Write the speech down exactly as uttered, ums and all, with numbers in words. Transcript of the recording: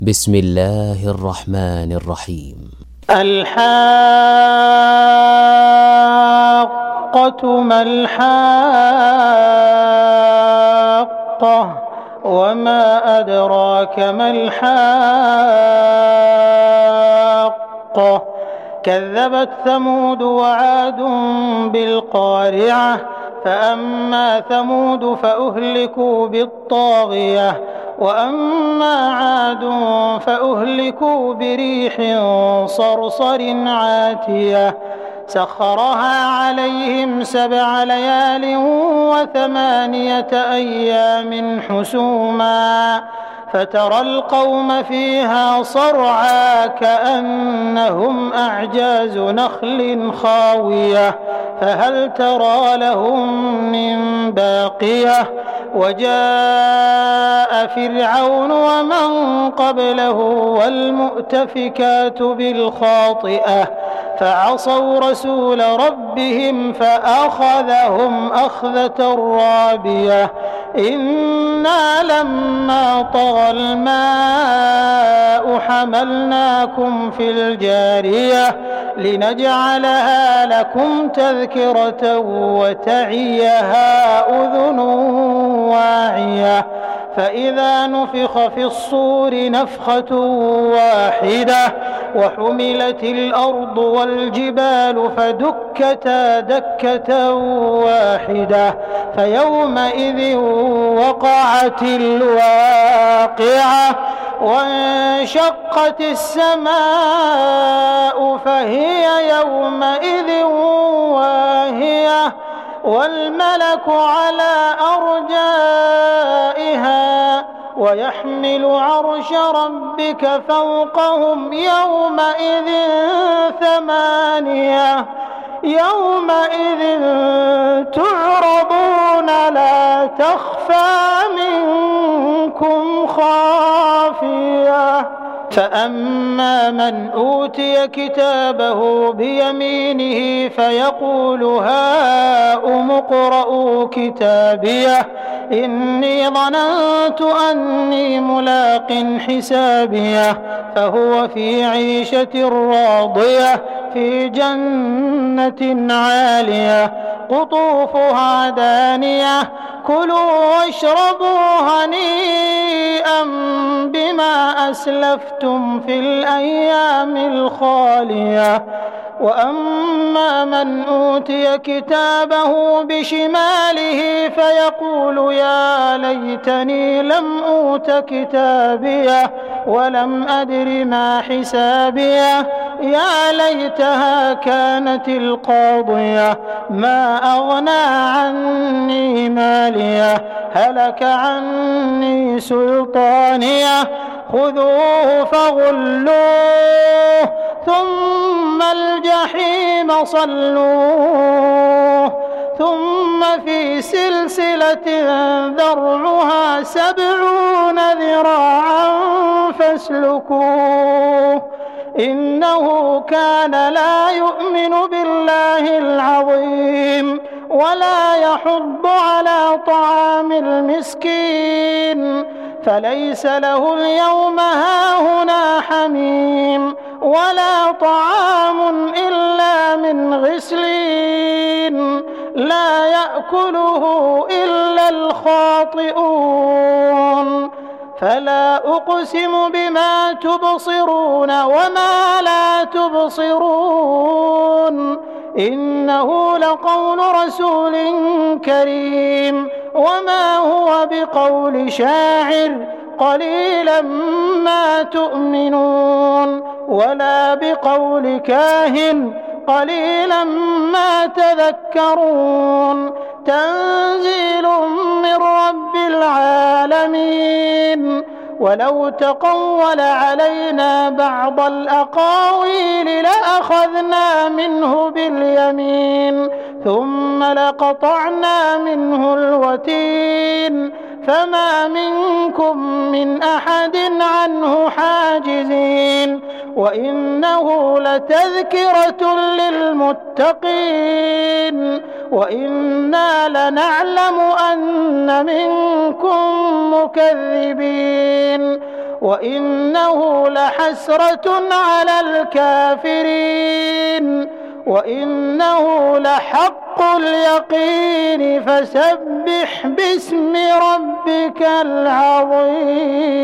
بسم الله الرحمن الرحيم. الحاقة ما الحاقة وما أدراك ما الحاقة كذبت ثمود وعاد بالقارعة فأما ثمود فأهلكوا بالطاغية وأما عاد فأهلكوا بريح صرصر عاتية سخرها عليهم سبع ليال وثمانية أيام حسوما فترى القوم فيها صرعى كأنهم أعجاز نخل خاوية فهل ترى لهم من باقية وجاء فرعون ومن قبله والمؤتفكات بالخاطئة فعصوا رسول ربهم فأخذهم أخذة رابية إنا لما طغى الماء حملناكم في الجارية لنجعلها لكم تذكرة وتعيها أذن واعية فإذا نفخ في الصور نفخة واحدة وحملت الأرض والجبال فدكتا دكة واحدة فيومئذ وقعت الواقعة وانشقت السماء فهي يومئذ واهية والملك على أرجائها ويحمل عرش ربك فوقهم يومئذ ثمانية يومئذ تعرضون لا تخفى منكم خافية فأما من أوتي كتابه بيمينه فيقول هاؤم اقرءوا كتابيه إني ظننت أني ملاق حسابيه فهو في عيشة راضية في جنة عالية قطوفها دانية كلوا واشربوا هنيئا بما أسلفتم في الأيام الخالية وأما من أوتي كتابه بشماله فيقول يا ليتني لم أوت كتابيه ولم أدر ما حسابيه يا ليتها كانت القاضية ما أغنى عني ماليه هلك عني سلطانيه خذوه فغلوه ثم الجحيم صلوه ثم في سلسلة ذرعها سبعون ذراعا فاسلكوه إنه كان لا يؤمن بالله العظيم ولا يحض على طعام المسكين فليس له اليوم هاهنا حميم ولا طعام إلا من غسلين لا يأكله إلا الخاطئون فلا أقسم بما تبصرون وما لا تبصرون إنه لقول رسول كريم وما هو بقول شاعر قليلا ما تؤمنون ولا بقول كاهن قليلا ما تذكرون تنزيل من رب العالمين ولو تقول علينا بعض الأقاويل لأخذنا منه باليمين ثم لقطعنا منه الوتين فما منكم من أحد عنه حاجزين وإنه لتذكرة للمتقين وإنا لنعلم أن منكم مكذبين وإنه لحسرة على الكافرين وإنه لحق اليقين فسبح باسم ربك العظيم.